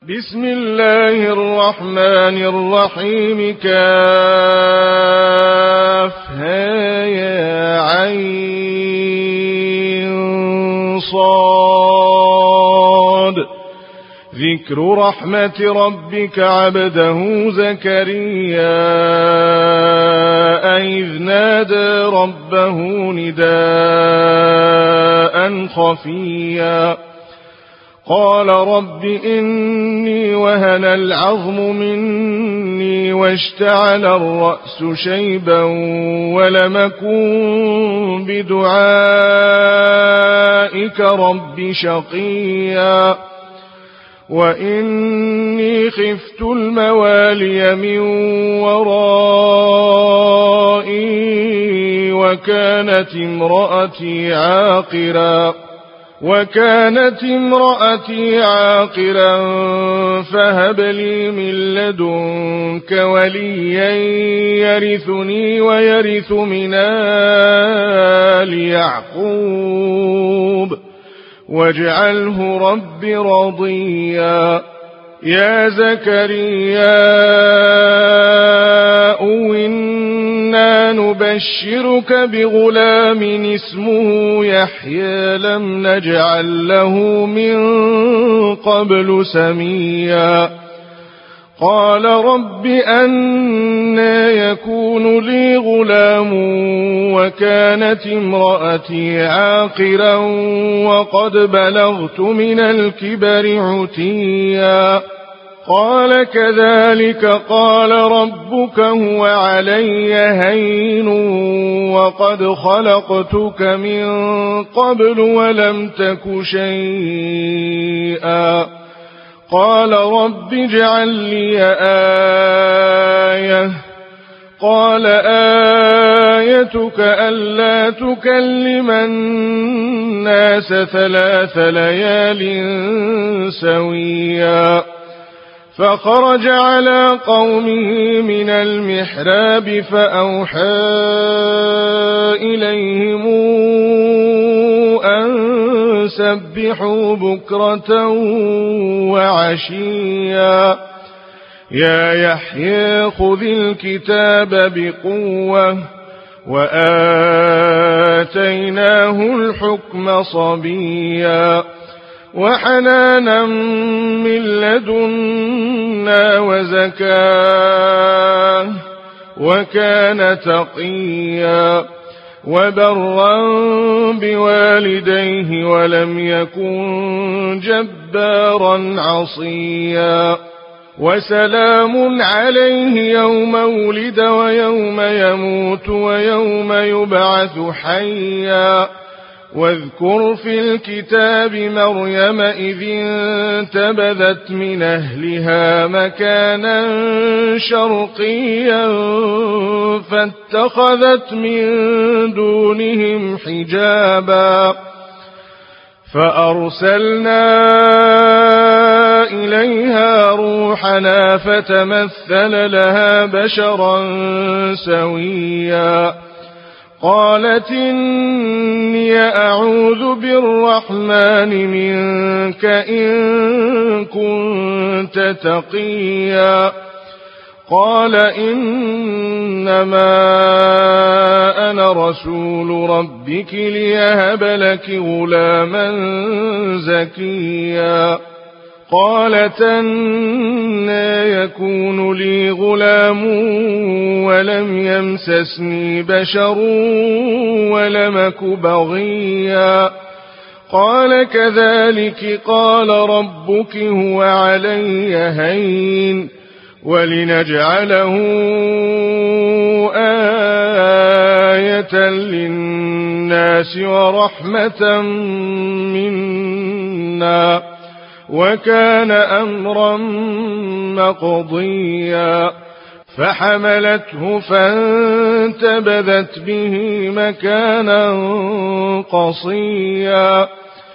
بسم الله الرحمن الرحيم. كافها يا عين صاد. ذكر رحمة ربك عبده زكريا إذ نادى ربه نداء خفيا قال رب إني وهن العظم مني واشتعل الرأس شيبا ولم أكن بدعائك رب شقيا وإني خفت الموالي من ورائي وكانت امرأتي عاقرا فهب لي من لدنك وليا يرثني ويرث من آل يعقوب واجعله رب رضيا. يا زكريا إنا نبشرك بغلام اسمه يحيى لم نجعل له من قبل سميا. قال رب أنى يكون لي غلام وكانت امرأتي عاقرا وقد بلغت من الكبر عتيا. قال كذلك قال ربك هو علي هين وقد خلقتك من قبل ولم تك شيئا. قال رب اجعل لي آية. قال آيتك ألا تكلم الناس 3 ليال سويا. فخرج على قومه من المحراب فأوحى إليهم أن سبحوا بكرة وعشيا. يا يحيى خذ الكتاب بقوة وآتيناه الحكم صبيا وحنانا من لدنا وزكاة وكان تقيا وبرا بوالديه ولم يكن جبارا عصيا. وسلام عليه يوم ولد ويوم يموت ويوم يبعث حيا. واذكر في الكتاب مريم إذ انتبذت من أهلها مكانا شرقيا فاتخذت من دونهم حجابا فأرسلنا إليها روحنا فتمثل لها بشرا سويا. قالت إني أعوذ بالرحمن منك إن كنت تقيا. قال إنما أنا رسول ربك ليهب لك غلاما زكيا. قالت أنى يكون لي غلام ولم يمسسني بشر ولم أك بغيا. قال كذلك قال ربك هو علي هين ولنجعله آية للناس ورحمة منا وكان أمرا مقضيا. فحملته فانتبذت به مكانا قصيا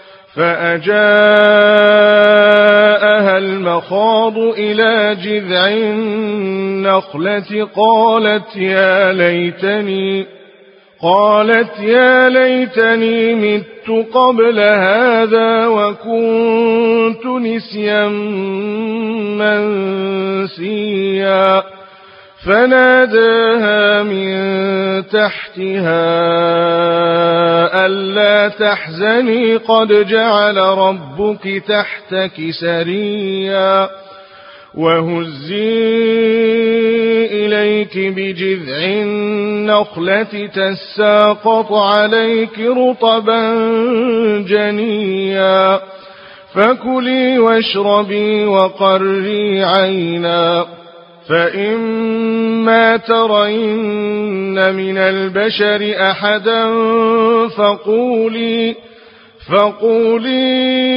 فأجاءها المخاض إلى جذع النخلة قالت يا ليتني مت قبل هذا وكنت نسيا منسيا فناداها من تحتها ألا تحزني قد جعل ربك تحتك سريا وهزي إليك بجذع النخلة تساقط عليك رطبا جنيا فكلي واشربي وقري عينا فإما ترين من البشر أحدا فقولي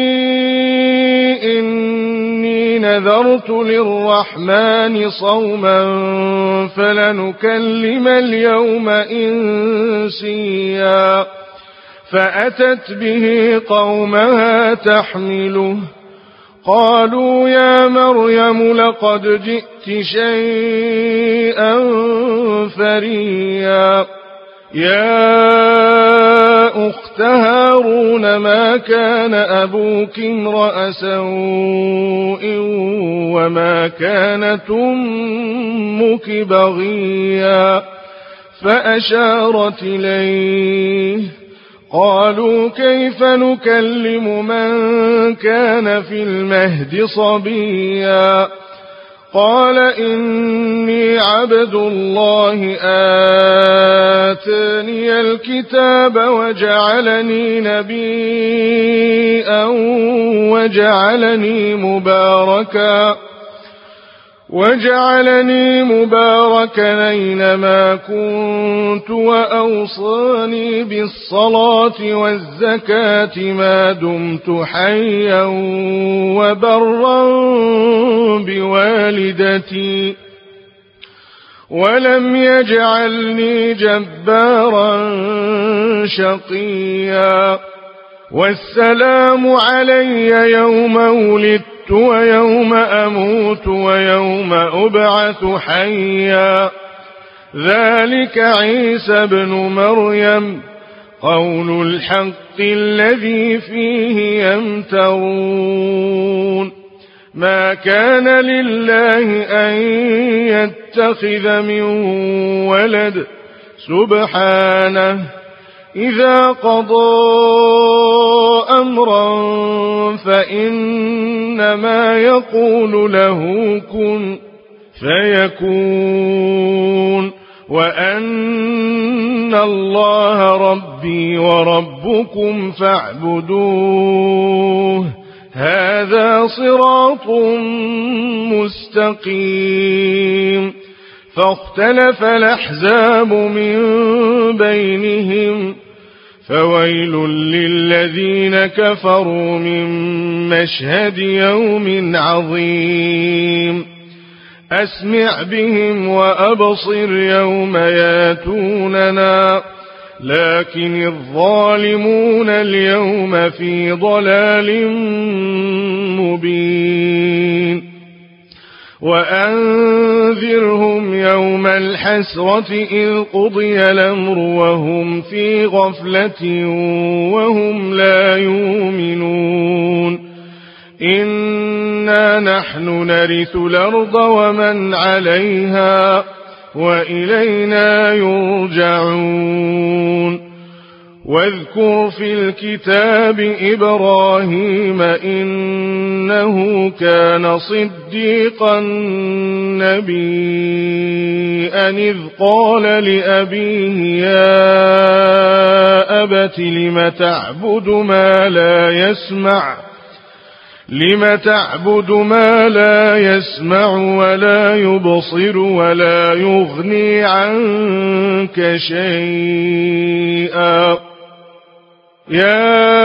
إني نذرت للرحمن صوما فلنكلم اليوم إنسيا فأتت به قومها تحمله قالوا يا مريم لقد جئت شيئا فريا يا أخت هارون ما كان أبوك امرأ سوء وما كانت أمك بغيا فأشارت إليه قالوا كيف نكلم من كان في المهد صبيا قال إني عبد الله آتاني الكتاب وجعلني نبيا وجعلني مباركا أينما كنت وأوصاني بالصلاة والزكاة ما دمت حيا وبرا بوالدتي ولم يجعلني جبارا شقيا والسلام علي يوم ولدت ويوم أموت ويوم أبعث حيا ذلك عيسى بن مريم قول الحق الذي فيه يمترون ما كان لله أن يتخذ من ولد سبحانه إذا قضى أمرا فإنما يقول له كن فيكون وأن الله ربي وربكم فاعبدوه هذا صراط مستقيم فاختلف الأحزاب من بينهم فويل للذين كفروا من مشهد يوم عظيم أسمع بهم وأبصر يوم ياتوننا لكن الظالمون اليوم في ضلال مبين وأنذرهم يوم الحسرة إذ قضي الأمر وهم في غفلة وهم لا يؤمنون إنا نحن نرث الأرض ومن عليها وإلينا يرجعون واذكر في الكتاب إبراهيم إنه كان صديقا نبيا إذ قال لأبيه يا أبت لم تعبد ما لا يسمع ولا يبصر ولا يغني عنك شيئا يا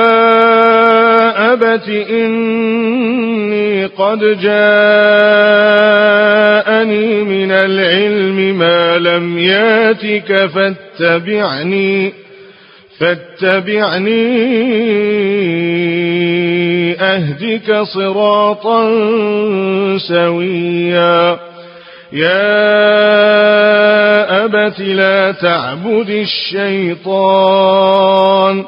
أبت إني قد جاءني من العلم ما لم ياتك فاتبعني أهدك صراطا سويا يا أبت لا تعبد الشيطان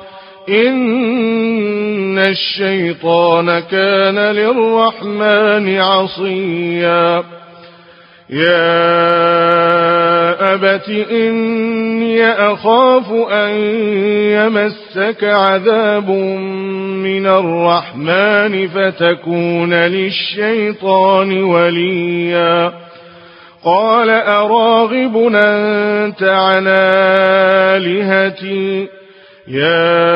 إن الشيطان كان للرحمن عصيا يا أبت إني أخاف أن يمسك عذاب من الرحمن فتكون للشيطان وليا قال أراغب أنت عن آلهتي يا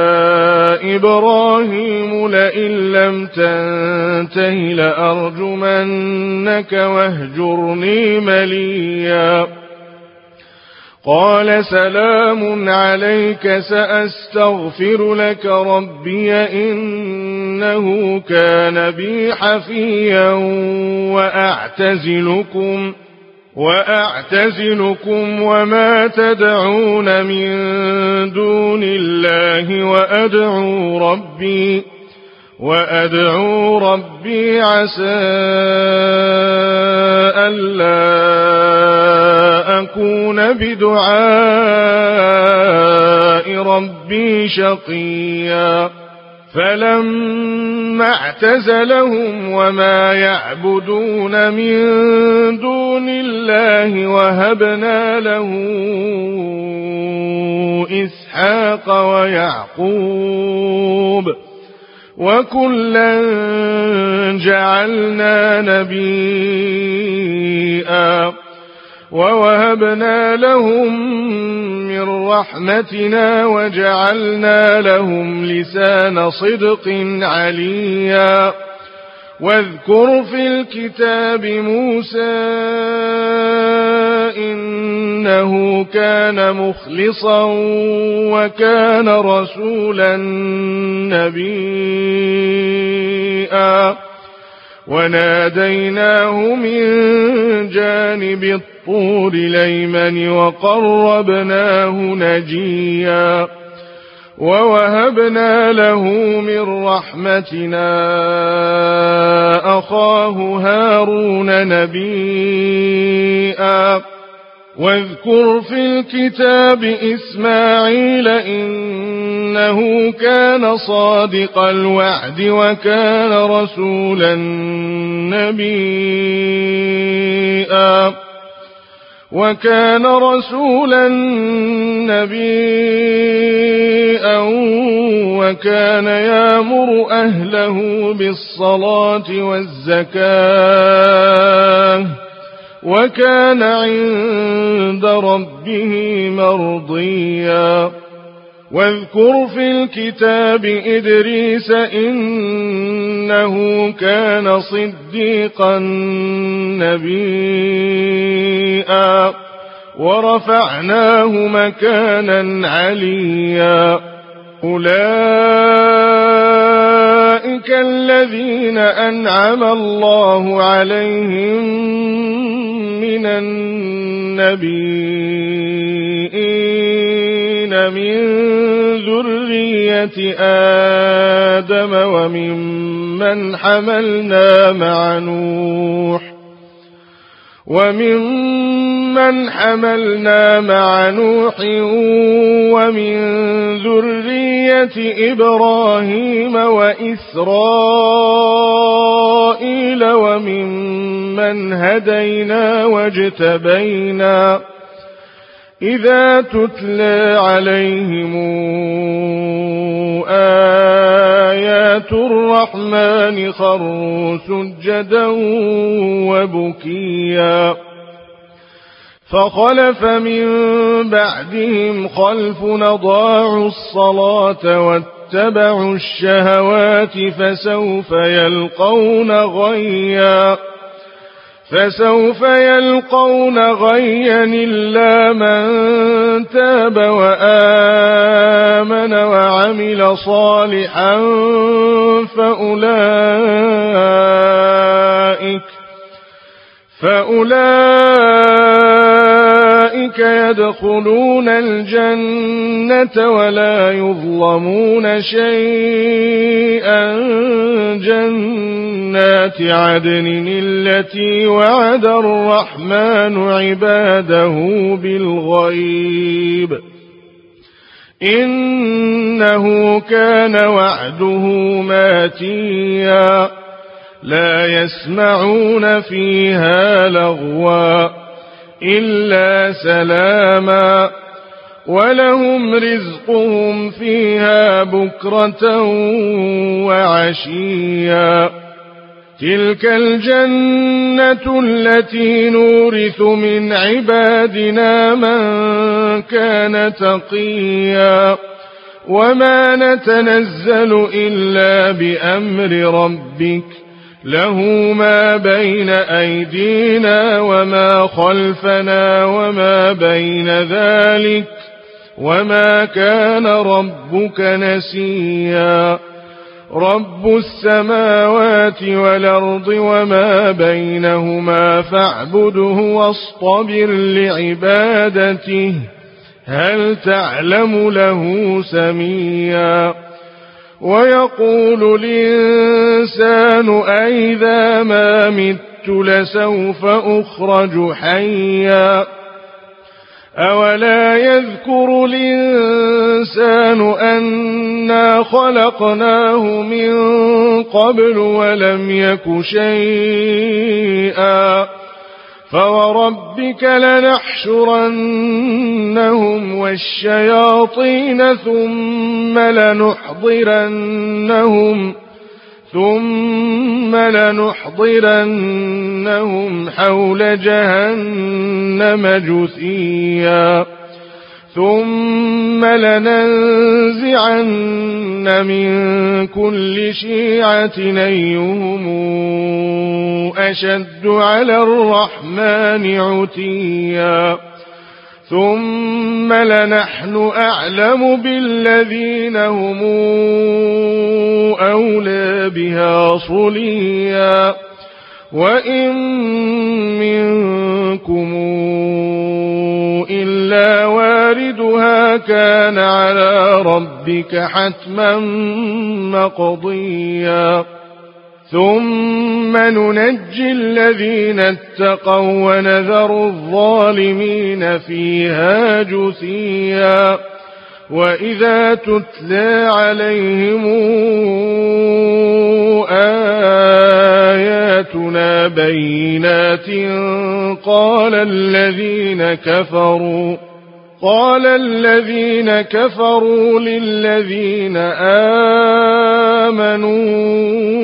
إبراهيم لئن لم تنته لأرجمنك واهجرني مليا قال سلام عليك سأستغفر لك ربي إنه كان بي حفيا وأعتزلكم وما تدعون من دون الله وأدعو ربي عسى ألا أكون بدعاء ربي شقيا فلما اعتزلهم وما يعبدون من دون الله وهبنا له إسحاق ويعقوب وكلا جعلنا نبيا ووهبنا لهم من رحمتنا وجعلنا لهم لسان صدق عليا واذكر في الكتاب موسى إنه كان مخلصا وكان رسولا نبيا وناديناه من جانب الطور الأيمن وقربناه نجيا ووهبنا له من رحمتنا أخاه هارون نبيا واذكر في الكتاب إسماعيل إنه كان صادق الوعد وكان رسولا نبيا وكان يأمر أهله بالصلاة والزكاة وكان عند ربه مرضيا واذكر في الكتاب إدريس إنه كان صديقا نبيا ورفعناه مكانا عليا أولئك الذين أنعم الله عليهم من النبيين من ذرية آدم وممن حملنا مع نوح ومن ذرية إبراهيم وإسرائيل وممن هدينا واجتبينا إذا تتلى عليهم آيات الرحمن خروا سجدا وبكيا فخلف من بعدهم خلف أضاعوا الصلاة واتبعوا الشهوات فسوف يلقون غيا إلا من تاب وآمن وعمل صالحا فأولئك أولئك يدخلون الجنة ولا يظلمون شيئا جنات عدن التي وعد الرحمن عباده بالغيب إنه كان وعده ماتيا لا يسمعون فيها لغوا إلا سلاما ولهم رزقهم فيها بكرة وعشيا تلك الجنة التي نورث من عبادنا من كان تقيا وما نتنزل إلا بأمر ربك له ما بين أيدينا وما خلفنا وما بين ذلك وما كان ربك نسيا رب السماوات والأرض وما بينهما فاعبده واصطبر لعبادته هل تعلم له سميا ويقول الإنسان أئذا ما مت لسوف أخرج حيا أولا يذكر الإنسان أنا خلقناه من قبل ولم يك شيئا فوربك لنحشرنهم والشياطين ثم لنحضرنهم حول جهنم جثيا ثم لننزعن من كل شيعة أيهم أشد على الرحمن عتيا ثم لنحن أعلم بالذين هم أولى بها صليا وإن منكم إلا واردها كان على ربك حتما مقضيا ثم ننجي الذين اتقوا ونذر الظالمين فيها جثيا وإذا تتلى عليهم آياتنا بينات قال الذين كفروا للذين آمنوا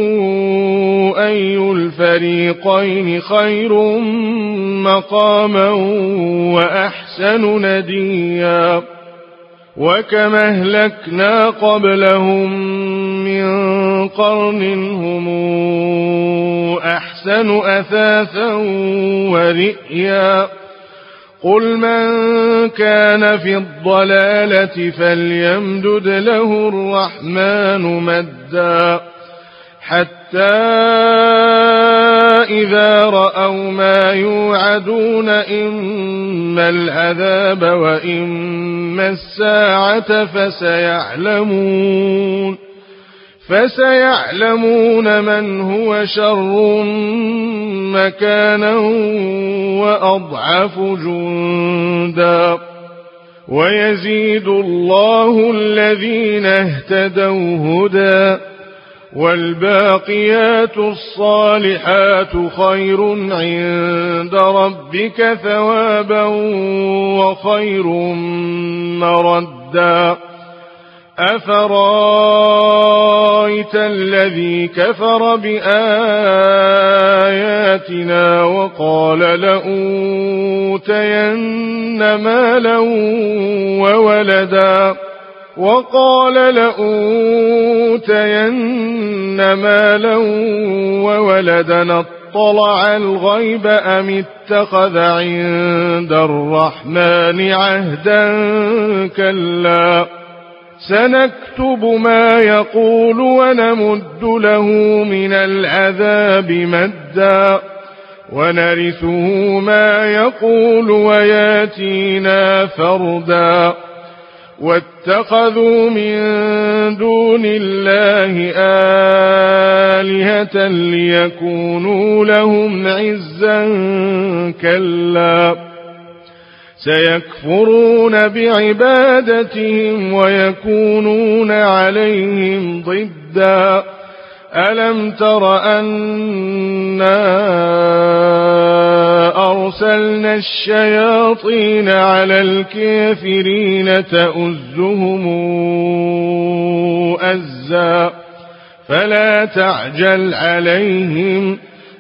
أي الفريقين خير مقاما وأحسن نديا وكما أهلكنا قبلهم من قرن هم أحسن أثاثا ورئيا قل من كان في الضلالة فليمدد له الرحمن مدا حتى إذا رأوا ما يوعدون إما العذاب وإما الساعة فسيعلمون من هو شر مكانا وأضعف جندا ويزيد الله الذين اهتدوا هدى والباقيات الصالحات خير عند ربك ثوابا وخير مردا أفرايت الذي كفر بآياتنا وقال لأوتين مالا وولدا اطلع الغيب أم اتخذ عند الرحمن عهدا كلا سنكتب ما يقول ونمد له من العذاب مدا ونرثه ما يقول وياتينا فردا واتخذوا من دون الله آلهة ليكونوا لهم عزا كلا سيكفرون بعبادتهم ويكونون عليهم ضدا ألم تر أنا أرسلنا الشياطين على الكافرين تؤزهم أزا فلا تعجل عليهم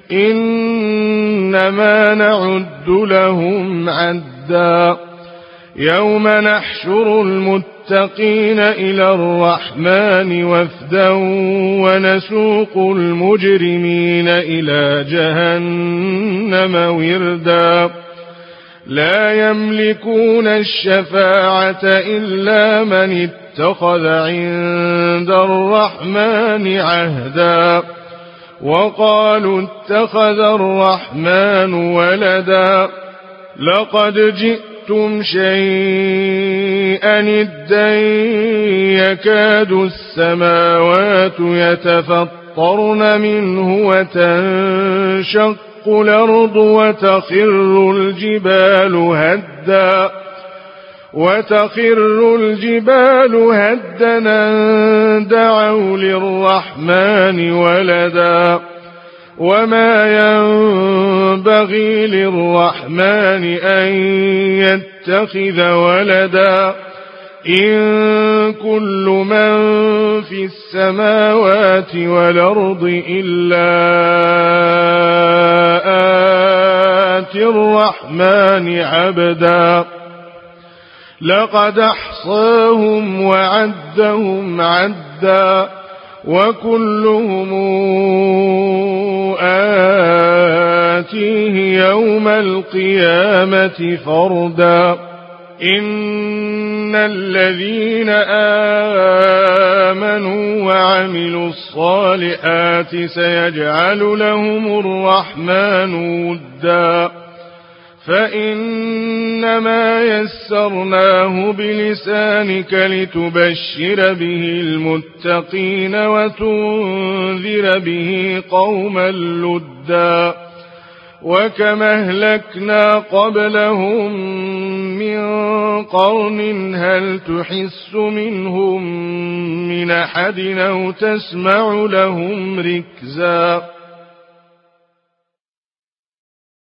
إنما نعد لهم عدا يوم نحشر المتقين إلى الرحمن وفدا ونسوق المجرمين إلى جهنم وردا لا يملكون الشفاعة إلا من اتخذ عند الرحمن عهدا وقالوا اتخذ الرحمن ولدا لقد جئتم شيئا إدا يكاد السماوات يتفطرن منه وتنشق الأرض وتخر الجبال هدا دعوا للرحمن ولدا وما ينبغي للرحمن أن يتخذ ولدا إن كل من في السماوات والأرض إلا آتي الرحمن عبدا لقد أحصاهم وعدهم عدا وكلهم آتيه يوم القيامة فردا إن الذين آمنوا وعملوا الصالحات سيجعل لهم الرحمن ودا فإنما يسرناه بلسانك لتبشر به المتقين وتنذر به قوما لدا وكما أهلكنا قبلهم من قرن هل تحس منهم من أحد أو تسمع لهم ركزا